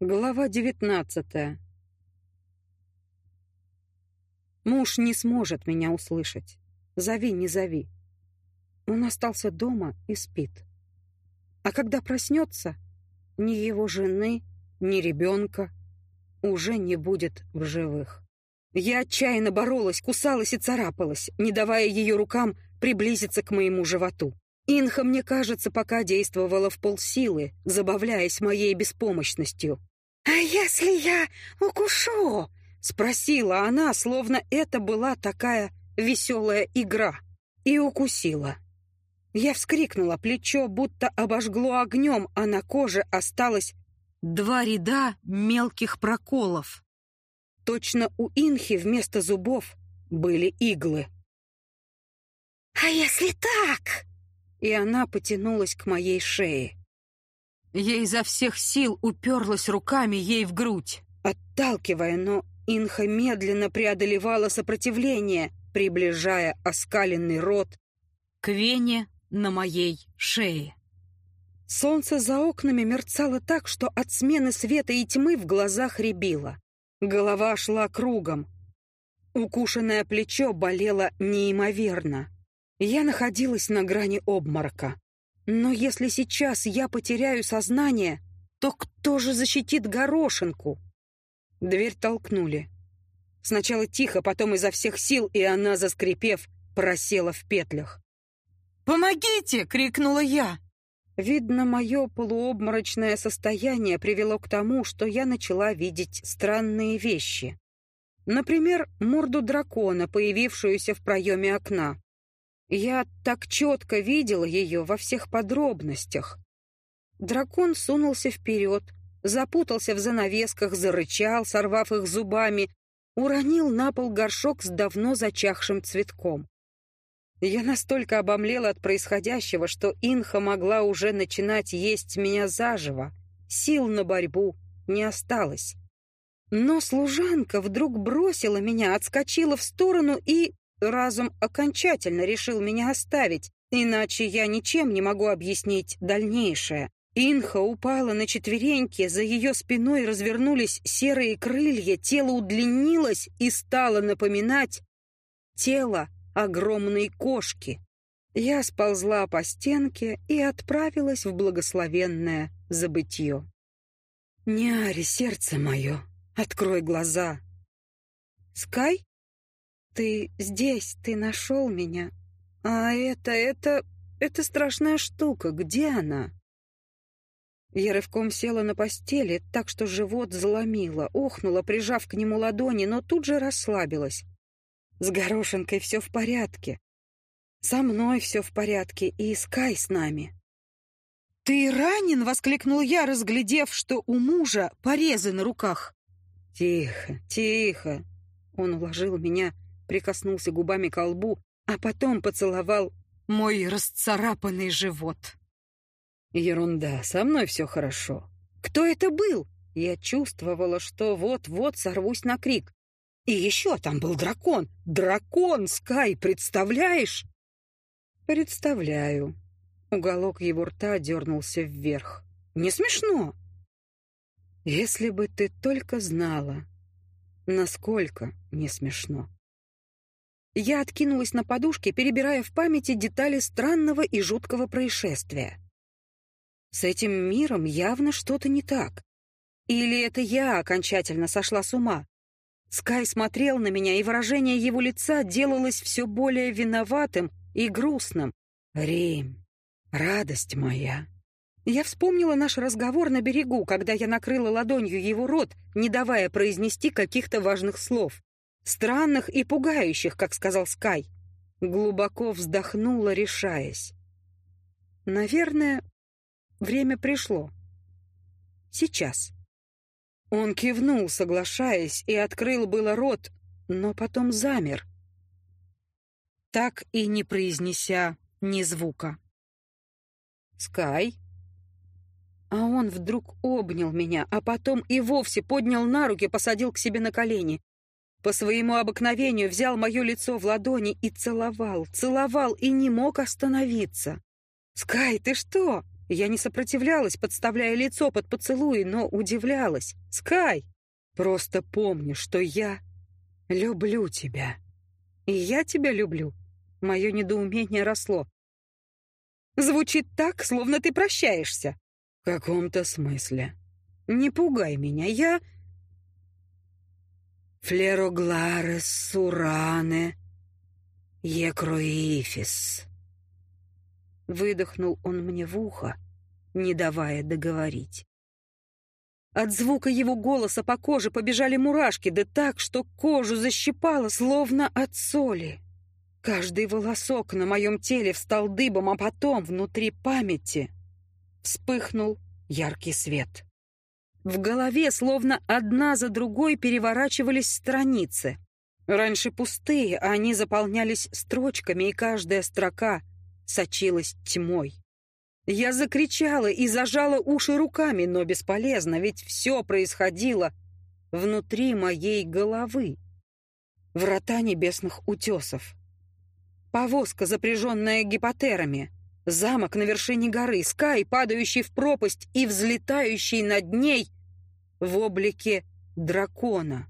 Глава 19. Муж не сможет меня услышать. Зови, не зови. Он остался дома и спит. А когда проснется, ни его жены, ни ребенка уже не будет в живых. Я отчаянно боролась, кусалась и царапалась, не давая ее рукам приблизиться к моему животу. Инха, мне кажется, пока действовала в полсилы, забавляясь моей беспомощностью. «А если я укушу?» — спросила она, словно это была такая веселая игра. И укусила. Я вскрикнула, плечо будто обожгло огнем, а на коже осталось 2 ряда мелких проколов. Точно у Инхи вместо зубов были иглы. «А если так?» И она потянулась к моей шее. Я изо всех сил уперлась руками ей в грудь, отталкивая, но Инха медленно преодолевала сопротивление, приближая оскаленный рот к вене на моей шее. Солнце за окнами мерцало так, что от смены света и тьмы в глазах рябило. Голова шла кругом. Укушенное плечо болело неимоверно. Я находилась на грани обморока. Но если сейчас я потеряю сознание, то кто же защитит горошинку? Дверь толкнули. Сначала тихо, потом изо всех сил, и она, заскрипев, просела в петлях. «Помогите!» — крикнула я. Видно, мое полуобморочное состояние привело к тому, что я начала видеть странные вещи. Например, морду дракона, появившуюся в проеме окна. Я так четко видела ее во всех подробностях. Дракон сунулся вперед, запутался в занавесках, зарычал, сорвав их зубами, уронил на пол горшок с давно зачахшим цветком. Я настолько обомлела от происходящего, что Инха могла уже начинать есть меня заживо. Сил на борьбу не осталось. Но служанка вдруг бросила меня, отскочила в сторону и... Разум окончательно решил меня оставить, иначе я ничем не могу объяснить дальнейшее. Инха упала на четвереньки, за ее спиной развернулись серые крылья, тело удлинилось и стало напоминать тело огромной кошки. Я сползла по стенке и отправилась в благословенное забытье. «Няри, сердце мое, открой глаза!» «Скай? Ты здесь, ты нашел меня. А это страшная штука. Где она?» Я рывком села на постели, так что живот заломило, охнула, прижав к нему ладони, но тут же расслабилась. С горошинкой все в порядке. Со мной все в порядке, и Скай с нами. «Ты ранен?» — воскликнул я, разглядев, что у мужа порезы на руках. «Тихо, тихо!» Он уложил меня, прикоснулся губами к лбу, а потом поцеловал мой расцарапанный живот. «Ерунда, со мной все хорошо». «Кто это был?» Я чувствовала, что вот-вот сорвусь на крик. «И еще там был дракон! Дракон, Скай, представляешь?» «Представляю». Уголок его рта дернулся вверх. «Не смешно?» «Если бы ты только знала, насколько не смешно». Я откинулась на подушке, перебирая в памяти детали странного и жуткого происшествия. С этим миром явно что-то не так. Или это я окончательно сошла с ума? Скай смотрел на меня, и выражение его лица делалось все более виноватым и грустным. «Рим, радость моя!» Я вспомнила наш разговор на берегу, когда я накрыла ладонью его рот, не давая произнести каких-то важных слов. Странных и пугающих, как сказал Скай. Глубоко вздохнула, решаясь. Наверное, время пришло. Сейчас. Он кивнул, соглашаясь, и открыл было рот, но потом замер, так и не произнеся ни звука. «Скай?» А он вдруг обнял меня, а потом и вовсе поднял на руки, посадил к себе на колени. По своему обыкновению взял мое лицо в ладони и целовал и не мог остановиться. «Скай, ты что?» Я не сопротивлялась, подставляя лицо под поцелуи, но удивлялась. «Скай, просто помни, что я люблю тебя. И я тебя люблю». Мое недоумение росло. «Звучит так, словно ты прощаешься». «В каком-то смысле. Не пугай меня, я...» «Флерогларес суране екроифис». Выдохнул он мне в ухо, не давая договорить. От звука его голоса по коже побежали мурашки, да так, что кожу защипало, словно от соли. Каждый волосок на моем теле встал дыбом, а потом внутри памяти вспыхнул яркий свет. В голове словно одна за другой переворачивались страницы. Раньше пустые, а они заполнялись строчками, и каждая строка сочилась тьмой. Я закричала и зажала уши руками, но бесполезно, ведь все происходило внутри моей головы. Врата небесных утесов. Повозка, запряженная гипотерами. Замок на вершине горы. Скай, падающий в пропасть и взлетающий над ней в облике дракона.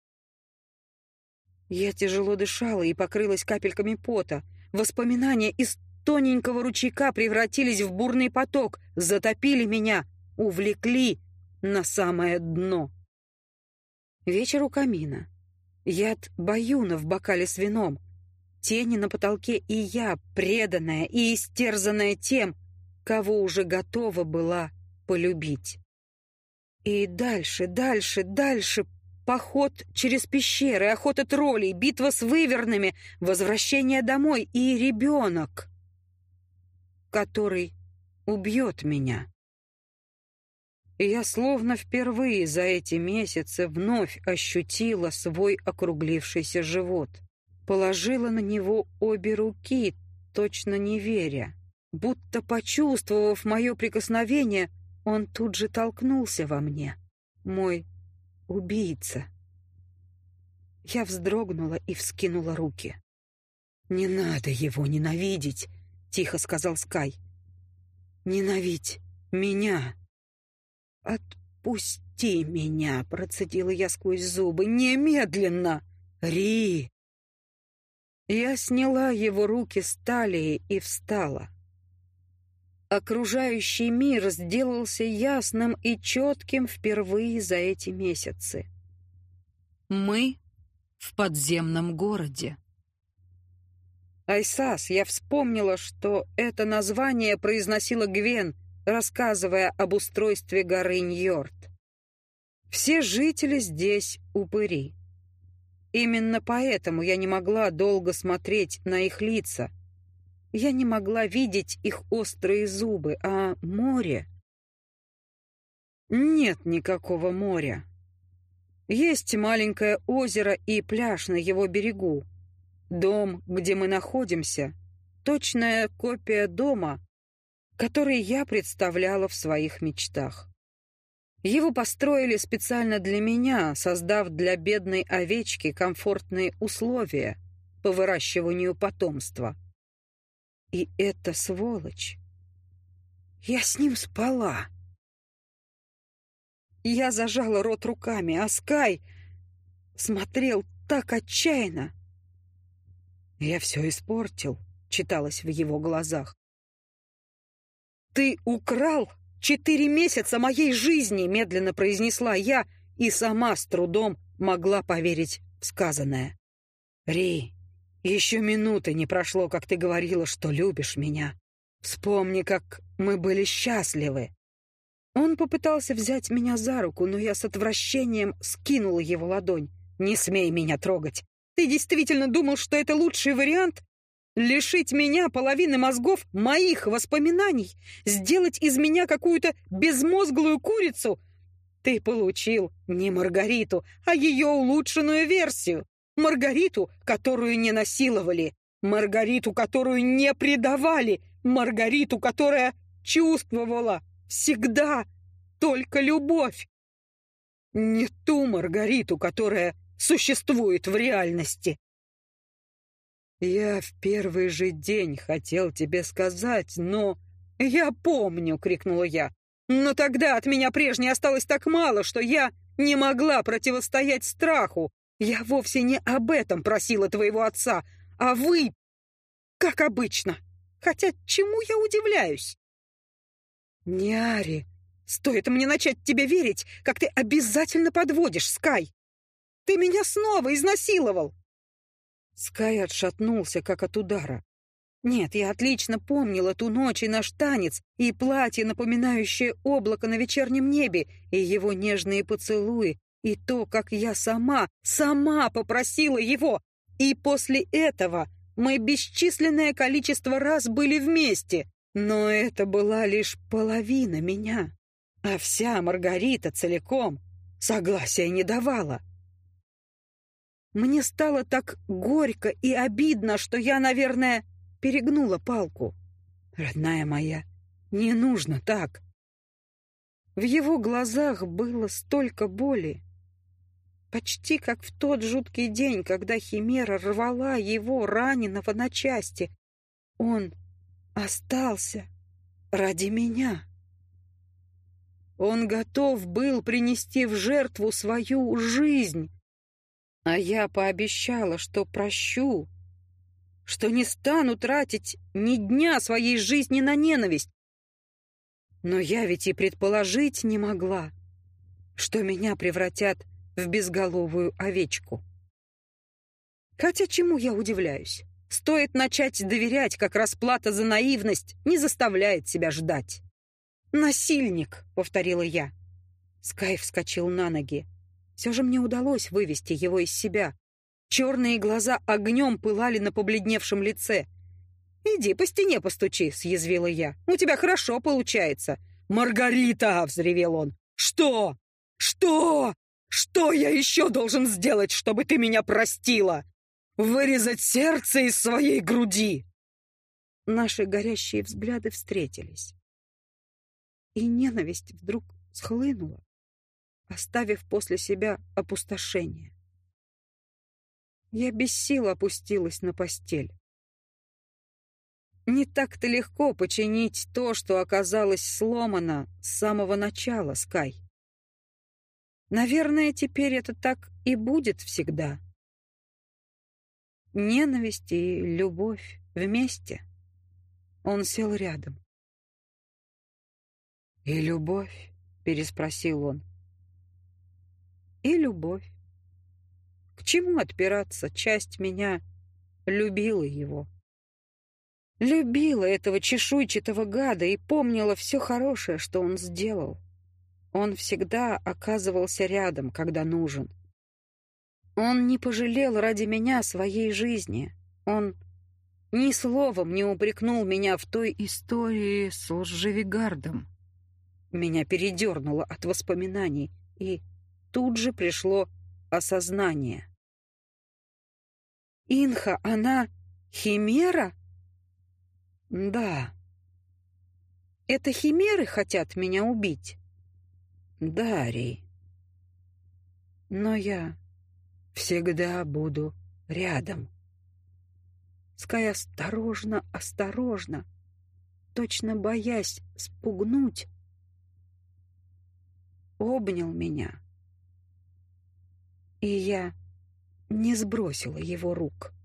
Я тяжело дышала и покрылась капельками пота. Воспоминания из тоненького ручейка превратились в бурный поток, затопили меня, увлекли на самое дно. Вечер у камина. Яд баюна в бокале с вином. Тени на потолке, и я, преданная и истерзанная тем, кого уже готова была полюбить. И дальше, поход через пещеры, охота троллей, битва с вывернами, возвращение домой и ребенок, который убьет меня. И я словно впервые за эти месяцы вновь ощутила свой округлившийся живот. Положила на него обе руки, точно не веря. Будто почувствовав мое прикосновение, он тут же толкнулся во мне. Мой убийца. Я вздрогнула и вскинула руки. «Не надо его ненавидеть», — тихо сказал Скай. «Ненавидь меня». «Отпусти меня», — процедила я сквозь зубы. «Немедленно! Ри!» Я сняла его руки с талии и встала. Окружающий мир сделался ясным и четким впервые за эти месяцы. Мы в подземном городе. Айсас, я вспомнила, что это название произносила Гвен, рассказывая об устройстве горы Ньорд. Все жители здесь упыри. Именно поэтому я не могла долго смотреть на их лица. Я не могла видеть их острые зубы, а море... Нет никакого моря. Есть маленькое озеро и пляж на его берегу. Дом, где мы находимся, точная копия дома, который я представляла в своих мечтах. Его построили специально для меня, создав для бедной овечки комфортные условия по выращиванию потомства. И эта сволочь... Я с ним спала. Я зажала рот руками, а Скай смотрел так отчаянно. «Я все испортил», — читалось в его глазах. «Ты украл 4 месяца моей жизни», — медленно произнесла я, и сама с трудом могла поверить в сказанное. «Ри, еще минуты не прошло, как ты говорила, что любишь меня. Вспомни, как мы были счастливы». Он попытался взять меня за руку, но я с отвращением скинула его ладонь. «Не смей меня трогать. Ты действительно думал, что это лучший вариант? Лишить меня половины мозгов, моих воспоминаний? Сделать из меня какую-то безмозглую курицу? Ты получил не Маргариту, а ее улучшенную версию. Маргариту, которую не насиловали. Маргариту, которую не предавали. Маргариту, которая чувствовала всегда только любовь. Не ту Маргариту, которая существует в реальности. Я в первый же день хотел тебе сказать, но «Я помню!» — крикнула я. «Но тогда от меня прежней осталось так мало, что я не могла противостоять страху. Я вовсе не об этом просила твоего отца, а вы, как обычно. Хотя чему я удивляюсь?» «Няри, стоит мне начать тебе верить, как ты обязательно подводишь, Скай. Ты меня снова изнасиловал!» Скай отшатнулся, как от удара. Нет, я отлично помнила ту ночь и наш танец, и платье, напоминающее облако на вечернем небе, и его нежные поцелуи, и то, как я сама попросила его. И после этого мы бесчисленное количество раз были вместе. Но это была лишь половина меня, а вся Маргарита целиком согласия не давала. Мне стало так горько и обидно, что я, наверное, перегнула палку. «Родная моя, не нужно так». В его глазах было столько боли. Почти как в тот жуткий день, когда Химера рвала его, раненого, на части. Он остался ради меня. Он готов был принести в жертву свою жизнь. А я пообещала, что прощу, что не стану тратить ни дня своей жизни на ненависть. Но я ведь и предположить не могла, что меня превратят в безголовую овечку. Хотя чему я удивляюсь? Стоит начать доверять, как расплата за наивность не заставляет себя ждать. «Насильник», — повторила я. Скай вскочил на ноги. Все же мне удалось вывести его из себя. Черные глаза огнем пылали на побледневшем лице. «Иди по стене постучи», — съязвила я. «У тебя хорошо получается». «Маргарита!» — взревел он. «Что? Что? Что я еще должен сделать, чтобы ты меня простила? Вырезать сердце из своей груди!» Наши горящие взгляды встретились. И ненависть вдруг схлынула, оставив после себя опустошение. Я без сил опустилась на постель. Не так-то легко починить то, что оказалось сломано с самого начала, Скай. Наверное, теперь это так и будет всегда. Ненависть и любовь вместе. Он сел рядом. «И любовь?» — переспросил он. «И любовь. К чему отпираться? Часть меня любила его. Любила этого чешуйчатого гада и помнила все хорошее, что он сделал. Он всегда оказывался рядом, когда нужен. Он не пожалел ради меня своей жизни. Он ни словом не упрекнул меня в той истории с Лжевигардом. Меня передернуло от воспоминаний, и тут же пришло осознание. «Инха, она химера?» «Да». «Это химеры хотят меня убить?» «Да, Ри. Но я всегда буду рядом». Скай осторожно, точно боясь спугнуть, обнял меня. И я не сбросила его рук.